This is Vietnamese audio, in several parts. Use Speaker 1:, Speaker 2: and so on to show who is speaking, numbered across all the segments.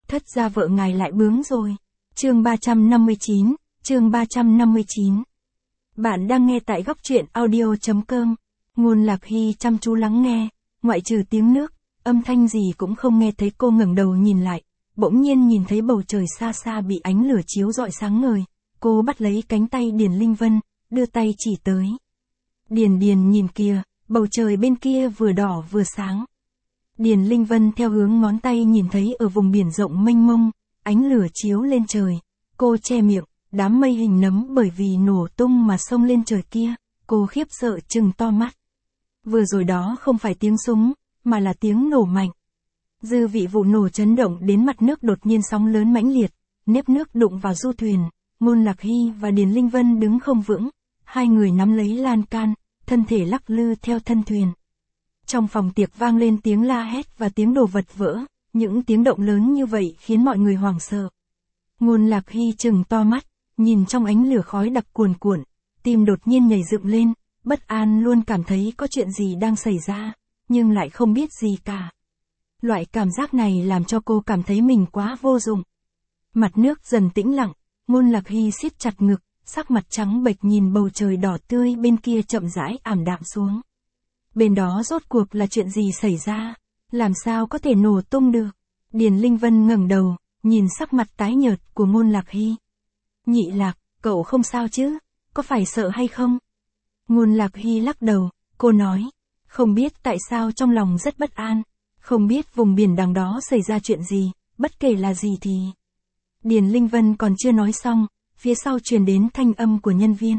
Speaker 1: thất gia vợ ngài lại bướng rồi. Chương 359, chương 359. Bạn đang nghe tại góc truyện audio.com. Ngôn Lạc Hy chăm chú lắng nghe, ngoại trừ tiếng nước, âm thanh gì cũng không nghe thấy. Cô ngẩng đầu nhìn lại, bỗng nhiên nhìn thấy bầu trời xa xa bị ánh lửa chiếu rọi sáng ngời. Cô bắt lấy cánh tay Điền Linh Vân, đưa tay chỉ tới. Điền nhìn kìa, bầu trời bên kia vừa đỏ vừa sáng. Điền Linh Vân theo hướng ngón tay nhìn thấy ở vùng biển rộng mênh mông, ánh lửa chiếu lên trời. Cô che miệng, đám mây hình nấm bởi vì nổ tung mà xông lên trời kia. Cô khiếp sợ trừng to mắt. Vừa rồi đó không phải tiếng súng, mà là tiếng nổ mạnh. Dư vị vụ nổ chấn động đến mặt nước, đột nhiên sóng lớn mãnh liệt, nếp nước đụng vào du thuyền. Ngôn Lạc Hy và Điền Linh Vân đứng không vững, hai người nắm lấy lan can, thân thể lắc lư theo thân thuyền. Trong phòng tiệc vang lên tiếng la hét và tiếng đồ vật vỡ, những tiếng động lớn như vậy khiến mọi người hoảng sợ. Ngôn Lạc Hy trừng to mắt, nhìn trong ánh lửa khói đặc cuồn cuộn, tim đột nhiên nhảy dựng lên, bất an, luôn cảm thấy có chuyện gì đang xảy ra, nhưng lại không biết gì cả. Loại cảm giác này làm cho cô cảm thấy mình quá vô dụng. Mặt nước dần tĩnh lặng, Ngôn Lạc Hy siết chặt ngực, sắc mặt trắng bệch nhìn bầu trời đỏ tươi bên kia chậm rãi ảm đạm xuống. Bên đó rốt cuộc là chuyện gì xảy ra? Làm sao có thể nổ tung được? Điền Linh Vân ngẩng đầu, nhìn sắc mặt tái nhợt của Ngôn Lạc Hy. Nhị Lạc, cậu không sao chứ? Có phải sợ hay không? Ngôn Lạc Hy lắc đầu, cô nói. Không biết tại sao trong lòng rất bất an. Không biết vùng biển đằng đó xảy ra chuyện gì, bất kể là gì thì... Điền Linh Vân còn chưa nói xong, phía sau truyền đến thanh âm của nhân viên.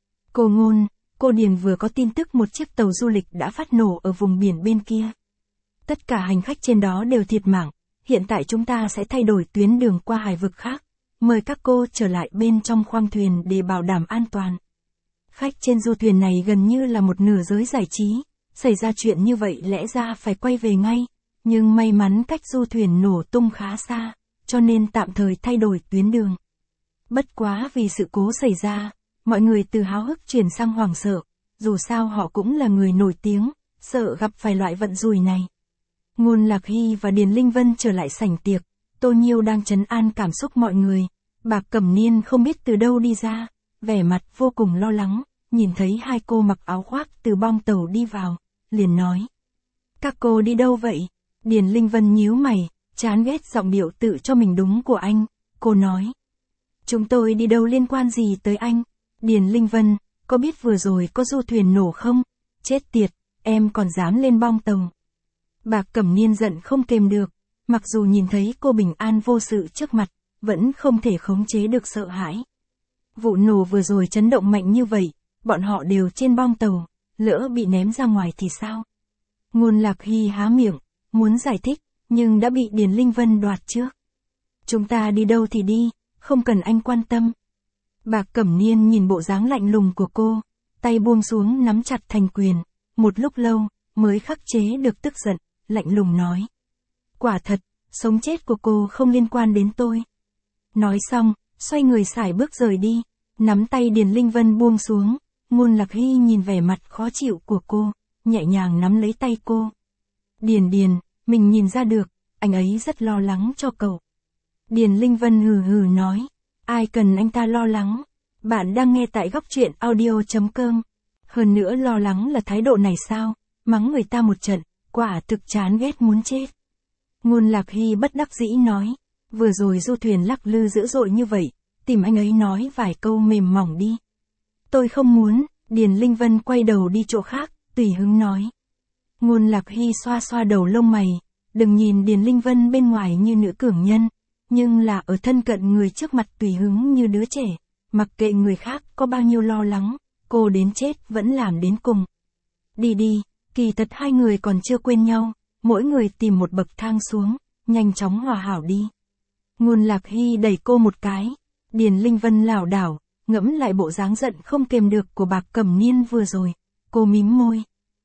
Speaker 1: Cô Ngôn, cô Điền vừa có tin tức một chiếc tàu du lịch đã phát nổ ở vùng biển bên kia. Tất cả hành khách trên đó đều thiệt mạng, hiện tại chúng ta sẽ thay đổi tuyến đường qua hải vực khác. Mời các cô trở lại bên trong khoang thuyền để bảo đảm an toàn. Khách trên du thuyền này gần như là một nửa giới giải trí, xảy ra chuyện như vậy lẽ ra phải quay về ngay, nhưng may mắn cách du thuyền nổ tung khá xa, cho nên tạm thời thay đổi tuyến đường. Bất quá vì sự cố xảy ra, mọi người từ háo hức chuyển sang hoảng sợ, dù sao họ cũng là người nổi tiếng, sợ gặp phải loại vận rủi này. Ngôn Lạc Hy và Điền Linh Vân trở lại sảnh tiệc, Tô Nhiêu đang trấn an cảm xúc mọi người. Bạc Cẩm Niên không biết từ đâu đi ra, vẻ mặt vô cùng lo lắng, nhìn thấy hai cô mặc áo khoác từ bong tàu đi vào, liền nói. Các cô đi đâu vậy? Điền Linh Vân nhíu mày, chán ghét giọng điệu tự cho mình đúng của anh, cô nói. Chúng tôi đi đâu liên quan gì tới anh? Điền Linh Vân, có biết vừa rồi có du thuyền nổ không? Chết tiệt, em còn dám lên bong tàu. Bạc Cẩm Niên giận không kềm được, mặc dù nhìn thấy cô bình an vô sự trước mặt, vẫn không thể khống chế được sợ hãi. Vụ nổ vừa rồi chấn động mạnh như vậy, bọn họ đều trên bong tàu, lỡ bị ném ra ngoài thì sao? Ngôn Lạc Hy há miệng, muốn giải thích, nhưng đã bị Điền Linh Vân đoạt trước. Chúng ta đi đâu thì đi, không cần anh quan tâm. Bạc Cẩm Niên nhìn bộ dáng lạnh lùng của cô, tay buông xuống nắm chặt thành quyền, một lúc lâu, mới khắc chế được tức giận, lạnh lùng nói. Quả thật, sống chết của cô không liên quan đến tôi. Nói xong, xoay người sải bước rời đi, nắm tay Điền Linh Vân buông xuống, Ngôn Lạc Hy nhìn vẻ mặt khó chịu của cô, nhẹ nhàng nắm lấy tay cô. Điền, mình nhìn ra được, anh ấy rất lo lắng cho cậu. Điền Linh Vân hừ hừ nói, ai cần anh ta lo lắng, bạn đang nghe tại góc truyện audio.com. Hơn nữa lo lắng là thái độ này sao, mắng người ta một trận, quả thực chán ghét muốn chết. Ngôn Lạc Hy bất đắc dĩ nói, vừa rồi du thuyền lắc lư dữ dội như vậy, tìm anh ấy nói vài câu mềm mỏng đi. Tôi không muốn, Điền Linh Vân quay đầu đi chỗ khác, tùy hứng nói. Ngôn Lạc Hy xoa xoa đầu lông mày, đừng nhìn Điền Linh Vân bên ngoài như nữ cường nhân, nhưng là ở thân cận người trước mặt tùy hứng như đứa trẻ, mặc kệ người khác có bao nhiêu lo lắng, cô đến chết vẫn làm đến cùng. Đi, kỳ thật hai người còn chưa quên nhau, mỗi người tìm một bậc thang xuống, nhanh chóng hòa hảo đi. Ngôn Lạc Hy đẩy cô một cái, Điền Linh Vân lảo đảo, ngẫm lại bộ dáng giận không kềm được của Bạc Cẩm Niên vừa rồi, cô mím môi.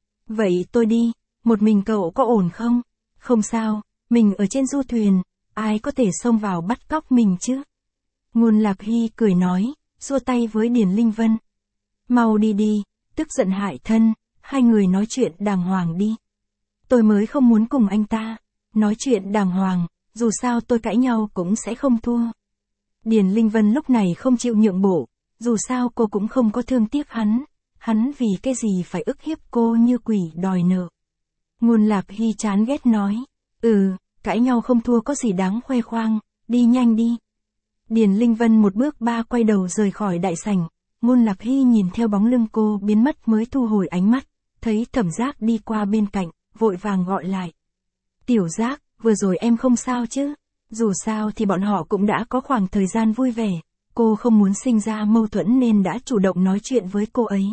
Speaker 1: Vậy tôi đi, một mình cậu có ổn không? Không sao, mình ở trên du thuyền, ai có thể xông vào bắt cóc mình chứ? Ngôn Lạc Hy cười nói, xua tay với Điền Linh Vân. Mau đi, tức giận hại thân, hai người nói chuyện đàng hoàng đi. Tôi mới không muốn cùng anh ta, nói chuyện đàng hoàng, dù sao tôi cãi nhau cũng sẽ không thua. Điền Linh Vân lúc này không chịu nhượng bộ, dù sao cô cũng không có thương tiếc hắn vì cái gì phải ức hiếp cô như quỷ đòi nợ. Ngôn Lạc Hy chán ghét nói, cãi nhau không thua có gì đáng khoe khoang, đi nhanh đi. Điền Linh Vân một bước ba quay đầu rời khỏi đại sảnh, Ngôn Lạc Hy nhìn theo bóng lưng cô biến mất mới thu hồi ánh mắt, thấy Thẩm Giác đi qua bên cạnh, vội vàng gọi lại. Tiểu Giác, vừa rồi em không sao chứ? Dù sao thì bọn họ cũng đã có khoảng thời gian vui vẻ, cô không muốn sinh ra mâu thuẫn nên đã chủ động nói chuyện với cô ấy.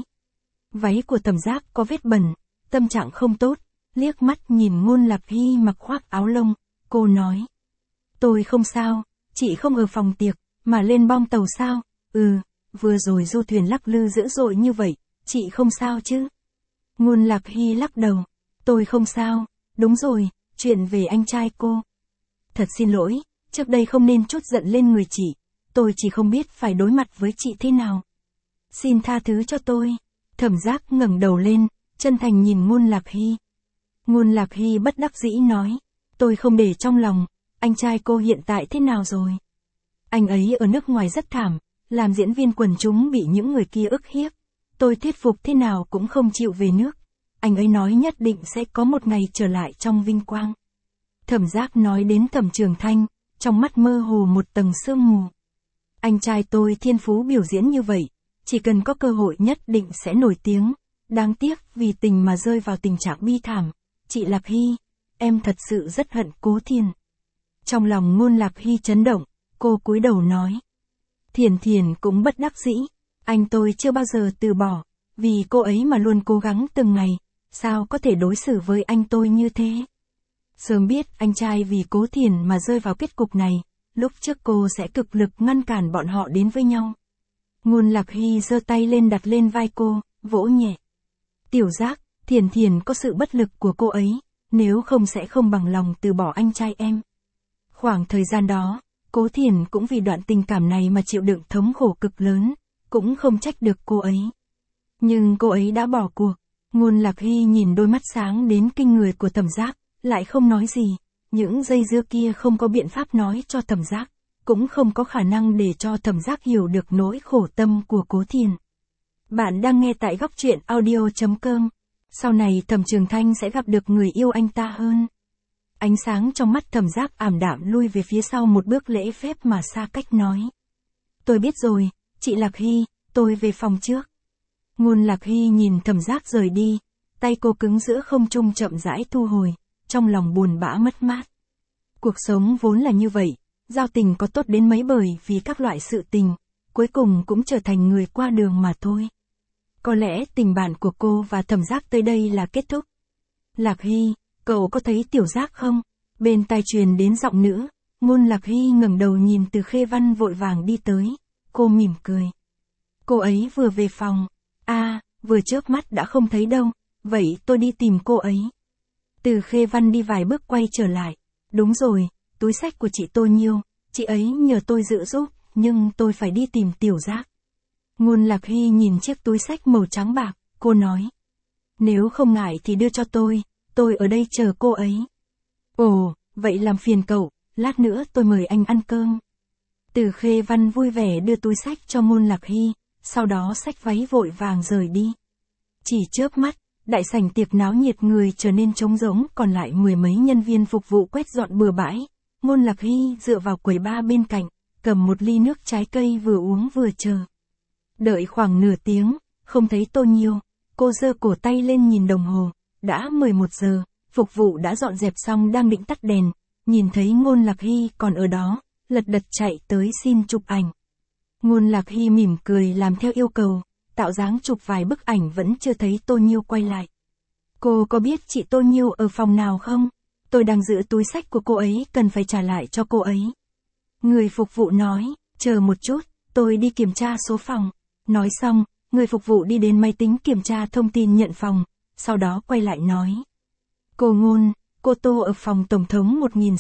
Speaker 1: Váy của Thẩm Giác có vết bẩn, tâm trạng không tốt, liếc mắt nhìn Ngôn Lạc Hy mặc khoác áo lông, cô nói. Tôi không sao, chị không ở phòng tiệc, mà lên bong tàu sao? Vừa rồi du thuyền lắc lư dữ dội như vậy, chị không sao chứ? Ngôn Lạc Hy lắc đầu, tôi không sao, đúng rồi, chuyện về anh trai cô. Thật xin lỗi, trước đây không nên trút giận lên người chị, tôi chỉ không biết phải đối mặt với chị thế nào. Xin tha thứ cho tôi. Thẩm Giác ngẩng đầu lên, chân thành nhìn Ngôn Lạc Hy. Ngôn Lạc Hy bất đắc dĩ nói, tôi không để trong lòng, anh trai cô hiện tại thế nào rồi? Anh ấy ở nước ngoài rất thảm, làm diễn viên quần chúng bị những người kia ức hiếp. Tôi thuyết phục thế nào cũng không chịu về nước. Anh ấy nói nhất định sẽ có một ngày trở lại trong vinh quang. Thẩm Giác nói đến Thẩm Trường Thanh, trong mắt mơ hồ một tầng sương mù. Anh trai tôi thiên phú biểu diễn như vậy, chỉ cần có cơ hội nhất định sẽ nổi tiếng. Đáng tiếc vì tình mà rơi vào tình trạng bi thảm. Chị Lạc Hy, em thật sự rất hận Cố Thiền. Trong lòng Ngôn Lạc Hy chấn động, cô cúi đầu nói. Thiền Thiền cũng bất đắc dĩ, anh tôi chưa bao giờ từ bỏ, vì cô ấy mà luôn cố gắng từng ngày, sao có thể đối xử với anh tôi như thế. Sớm biết anh trai vì Cố Thiền mà rơi vào kết cục này, lúc trước cô sẽ cực lực ngăn cản bọn họ đến với nhau. Ngôn Lạc Hy giơ tay lên đặt lên vai cô, vỗ nhẹ. Tiểu Giác, Thiền Thiền có sự bất lực của cô ấy, nếu không sẽ không bằng lòng từ bỏ anh trai em. Khoảng thời gian đó, Cố Thiền cũng vì đoạn tình cảm này mà chịu đựng thống khổ cực lớn, cũng không trách được cô ấy. Nhưng cô ấy đã bỏ cuộc. Ngôn Lạc Hy nhìn đôi mắt sáng đến kinh người của Thẩm Giác, lại không nói gì. Những dây dưa kia không có biện pháp nói cho Thẩm Giác, cũng không có khả năng để cho Thẩm Giác hiểu được nỗi khổ tâm của Cố Thiền. Bạn đang nghe tại góc truyện audio.com. Sau này Thẩm Trường Thanh sẽ gặp được người yêu anh ta hơn. Ánh sáng trong mắt Thẩm Giác ảm đạm lui về phía sau một bước lễ phép mà xa cách nói. Tôi biết rồi, chị Lạc Hy, tôi về phòng trước. Ngôn Lạc Hy nhìn Thẩm Giác rời đi, tay cô cứng giữa không trung chậm rãi thu hồi, trong lòng buồn bã mất mát. Cuộc sống vốn là như vậy, giao tình có tốt đến mấy bởi vì các loại sự tình, cuối cùng cũng trở thành người qua đường mà thôi. Có lẽ tình bạn của cô và Thẩm Giác tới đây là kết thúc. Lạc Hy, cậu có thấy Tiểu Giác không? Bên tai truyền đến giọng nữ, Ngôn Lạc Hy ngẩng đầu nhìn Từ Khê Văn vội vàng đi tới, cô mỉm cười. Cô ấy vừa về phòng, vừa chớp mắt đã không thấy đâu, vậy tôi đi tìm cô ấy. Từ Khê Văn đi vài bước quay trở lại, đúng rồi, túi xách của chị Tô Nhiêu, chị ấy nhờ tôi giữ giúp, nhưng tôi phải đi tìm Tiểu Giác. Ngôn Lạc Hy nhìn chiếc túi xách màu trắng bạc, cô nói. Nếu không ngại thì đưa cho tôi ở đây chờ cô ấy. Ồ, vậy làm phiền cậu, lát nữa tôi mời anh ăn cơm. Từ Khê Văn vui vẻ đưa túi xách cho Ngôn Lạc Hy, sau đó xách váy vội vàng rời đi. Chỉ chớp mắt, đại sảnh tiệc náo nhiệt người trở nên trống rỗng, còn lại mười mấy nhân viên phục vụ quét dọn bừa bãi. Ngôn Lạc Hy dựa vào quầy bar bên cạnh, cầm một ly nước trái cây vừa uống vừa chờ. Đợi khoảng nửa tiếng, không thấy Tô Nhiêu, cô giơ cổ tay lên nhìn đồng hồ, đã 11 giờ, phục vụ đã dọn dẹp xong đang định tắt đèn, nhìn thấy Ngôn Lạc Hy còn ở đó, lật đật chạy tới xin chụp ảnh. Ngôn Lạc Hy mỉm cười làm theo yêu cầu, tạo dáng chụp vài bức ảnh vẫn chưa thấy Tô Nhiêu quay lại. Cô có biết chị Tô Nhiêu ở phòng nào không? Tôi đang giữ túi xách của cô ấy, cần phải trả lại cho cô ấy. Người phục vụ nói, chờ một chút, tôi đi kiểm tra số phòng. Nói xong, người phục vụ đi đến máy tính kiểm tra thông tin nhận phòng, sau đó quay lại nói. Cô Ngôn, cô Tô ở phòng tổng thống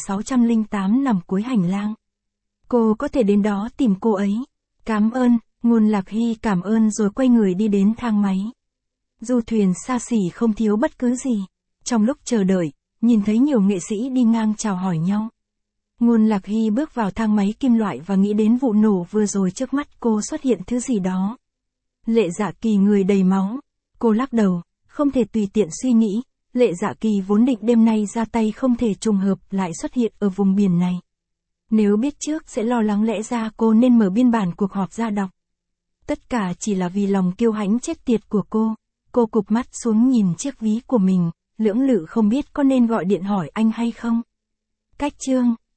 Speaker 1: 1608 nằm cuối hành lang. Cô có thể đến đó tìm cô ấy. Cảm ơn. Ngôn Lạc Hy cảm ơn rồi quay người đi đến thang máy. Du thuyền xa xỉ không thiếu bất cứ gì. Trong lúc chờ đợi, nhìn thấy nhiều nghệ sĩ đi ngang chào hỏi nhau. Ngôn Lạc Hy bước vào thang máy kim loại và nghĩ đến vụ nổ vừa rồi trước mắt cô xuất hiện thứ gì đó. Lệ Dạ Kỳ người đầy máu. Cô lắc đầu, không thể tùy tiện suy nghĩ, Lệ Dạ Kỳ vốn định đêm nay ra tay không thể trùng hợp lại xuất hiện ở vùng biển này. Nếu biết trước sẽ lo lắng lẽ ra cô nên mở biên bản cuộc họp ra đọc. Tất cả chỉ là vì lòng kiêu hãnh chết tiệt của cô. Cô cụp mắt xuống nhìn chiếc ví của mình, lưỡng lự không biết có nên gọi điện hỏi anh hay không. Cách chương